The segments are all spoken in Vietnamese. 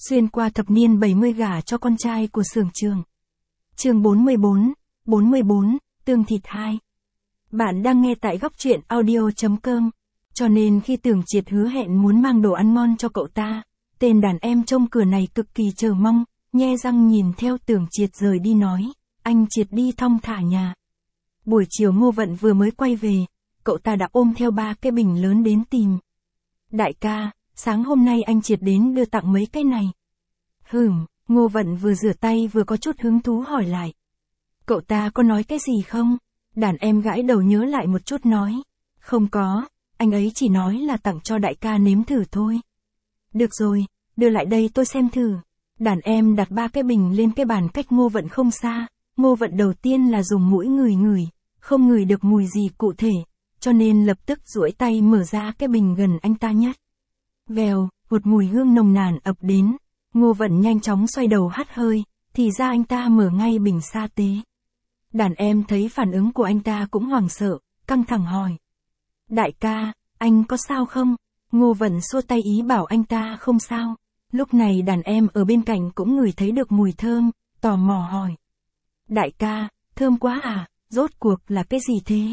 Xuyên qua thập niên 70 gả cho con trai của xưởng Trường. Chương 44, Tương thịt 2. Bạn đang nghe tại góc truyện audio.com. Cho nên khi Tưởng Triệt hứa hẹn muốn mang đồ ăn ngon cho cậu ta, tên đàn em trông cửa này cực kỳ chờ mong, nhe răng nhìn theo Tưởng Triệt rời đi nói, anh Triệt đi thong thả nhà. Buổi chiều Ngô Vận vừa mới quay về, cậu ta đã ôm theo 3 cái bình lớn đến tìm. Đại ca, sáng hôm nay anh Triệt đến đưa tặng mấy cái này. Ngô Vận vừa rửa tay vừa có chút hứng thú hỏi lại. Cậu ta có nói cái gì không? Đàn em gãi đầu nhớ lại một chút nói. Không có, anh ấy chỉ nói là tặng cho đại ca nếm thử thôi. Được rồi, đưa lại đây tôi xem thử. Đàn em đặt 3 cái bình lên cái bàn cách Ngô Vận không xa. Ngô Vận đầu tiên là dùng mũi ngửi, không ngửi được mùi gì cụ thể, cho nên lập tức duỗi tay mở ra cái bình gần anh ta nhất. Vèo, một mùi hương nồng nàn ập đến. Ngô Vận nhanh chóng xoay đầu hắt hơi, thì ra anh ta mở ngay bình sa tế. Đàn em thấy phản ứng của anh ta cũng hoảng sợ, căng thẳng hỏi. Đại ca, anh có sao không? Ngô Vận xua tay ý bảo anh ta không sao. Lúc này đàn em ở bên cạnh cũng ngửi thấy được mùi thơm, tò mò hỏi. Đại ca, thơm quá à, rốt cuộc là cái gì thế?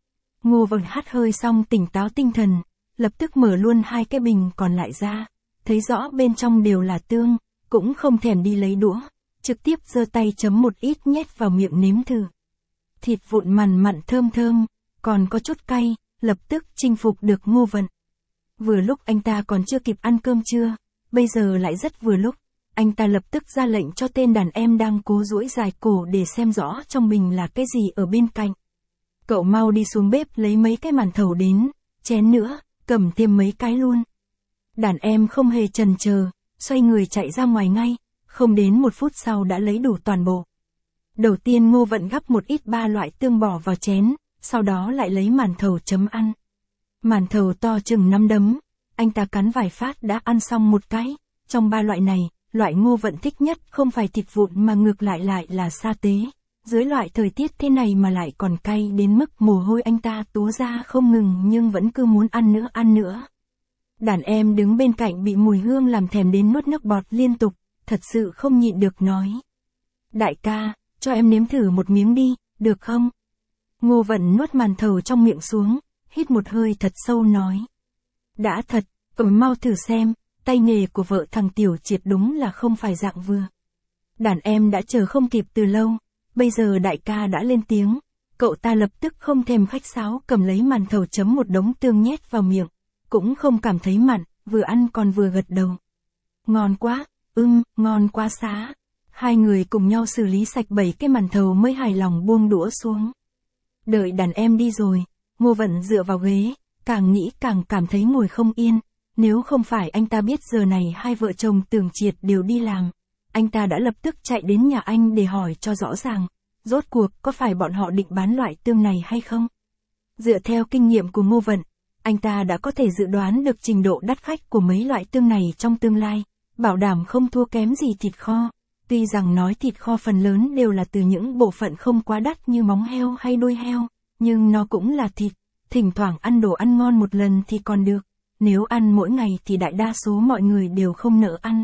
Ngô Vận hắt hơi xong tỉnh táo tinh thần, lập tức mở luôn 2 cái bình còn lại ra. Thấy rõ bên trong đều là tương, cũng không thèm đi lấy đũa, trực tiếp giơ tay chấm một ít nhét vào miệng nếm thử. Thịt vụn mặn mặn thơm thơm, còn có chút cay, lập tức chinh phục được Ngô Vận. Vừa lúc anh ta còn chưa kịp ăn cơm trưa, bây giờ lại rất vừa lúc, anh ta lập tức ra lệnh cho tên đàn em đang cố duỗi dài cổ để xem rõ trong bình là cái gì ở bên cạnh. Cậu mau đi xuống bếp lấy mấy cái màn thầu đến, chén nữa, cầm thêm mấy cái luôn. Đàn em không hề chần chờ, xoay người chạy ra ngoài ngay, không đến 1 phút sau đã lấy đủ toàn bộ. Đầu tiên Ngô Vận gắp một ít 3 loại tương bỏ vào chén, sau đó lại lấy màn thầu chấm ăn. Màn thầu to chừng 5 đấm, anh ta cắn vài phát đã ăn xong một cái. Trong 3 loại này, loại Ngô Vận thích nhất không phải thịt vụn mà ngược lại là sa tế. Dưới loại thời tiết thế này mà lại còn cay đến mức mồ hôi anh ta túa ra không ngừng nhưng vẫn cứ muốn ăn nữa. Đàn em đứng bên cạnh bị mùi hương làm thèm đến nuốt nước bọt liên tục, thật sự không nhịn được nói. Đại ca, cho em nếm thử một miếng đi, được không? Ngô Vận nuốt màn thầu trong miệng xuống, hít một hơi thật sâu nói. Đã thật, cậu mau thử xem, tay nghề của vợ thằng Tiểu Triệt đúng là không phải dạng vừa. Đàn em đã chờ không kịp từ lâu, bây giờ đại ca đã lên tiếng, cậu ta lập tức không thèm khách sáo cầm lấy màn thầu chấm một đống tương nhét vào miệng. Cũng không cảm thấy mặn, vừa ăn còn vừa gật đầu. Ngon quá, ngon quá xá. 2 người cùng nhau xử lý sạch 7 cái màn thầu mới hài lòng buông đũa xuống. Đợi đàn em đi rồi, Ngô Vận dựa vào ghế, càng nghĩ càng cảm thấy ngồi không yên. Nếu không phải anh ta biết giờ này 2 vợ chồng Tưởng Triệt đều đi làm, anh ta đã lập tức chạy đến nhà anh để hỏi cho rõ ràng, rốt cuộc có phải bọn họ định bán loại tương này hay không? Dựa theo kinh nghiệm của Ngô Vận, anh ta đã có thể dự đoán được trình độ đắt khách của mấy loại tương này trong tương lai, bảo đảm không thua kém gì thịt kho. Tuy rằng nói thịt kho phần lớn đều là từ những bộ phận không quá đắt như móng heo hay đuôi heo, nhưng nó cũng là thịt, thỉnh thoảng ăn đồ ăn ngon một lần thì còn được, nếu ăn mỗi ngày thì đại đa số mọi người đều không nỡ ăn.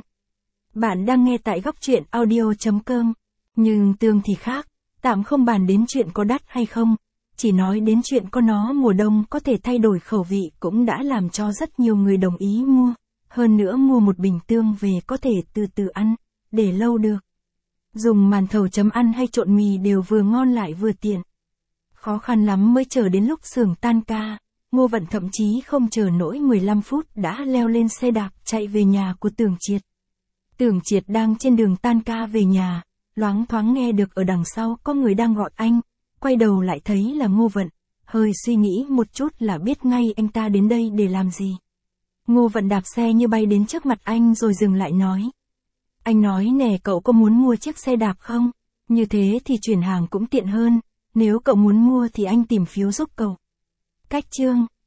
Bạn đang nghe tại góc truyện audio.com, nhưng tương thì khác, tạm không bàn đến chuyện có đắt hay không. Chỉ nói đến chuyện có nó mùa đông có thể thay đổi khẩu vị cũng đã làm cho rất nhiều người đồng ý mua. Hơn nữa mua một bình tương về có thể từ từ ăn, để lâu được. Dùng màn thầu chấm ăn hay trộn mì đều vừa ngon lại vừa tiện. Khó khăn lắm mới chờ đến lúc xưởng tan ca, Ngô Vận thậm chí không chờ nổi 15 phút đã leo lên xe đạp chạy về nhà của Tưởng Triệt. Tưởng Triệt đang trên đường tan ca về nhà, loáng thoáng nghe được ở đằng sau có người đang gọi anh. Quay đầu lại thấy là Ngô Vận, hơi suy nghĩ một chút là biết ngay anh ta đến đây để làm gì. Ngô Vận đạp xe như bay đến trước mặt anh rồi dừng lại nói. Anh nói nè, cậu có muốn mua chiếc xe đạp không? Như thế thì chuyển hàng cũng tiện hơn, nếu cậu muốn mua thì anh tìm phiếu giúp cậu. Cách chương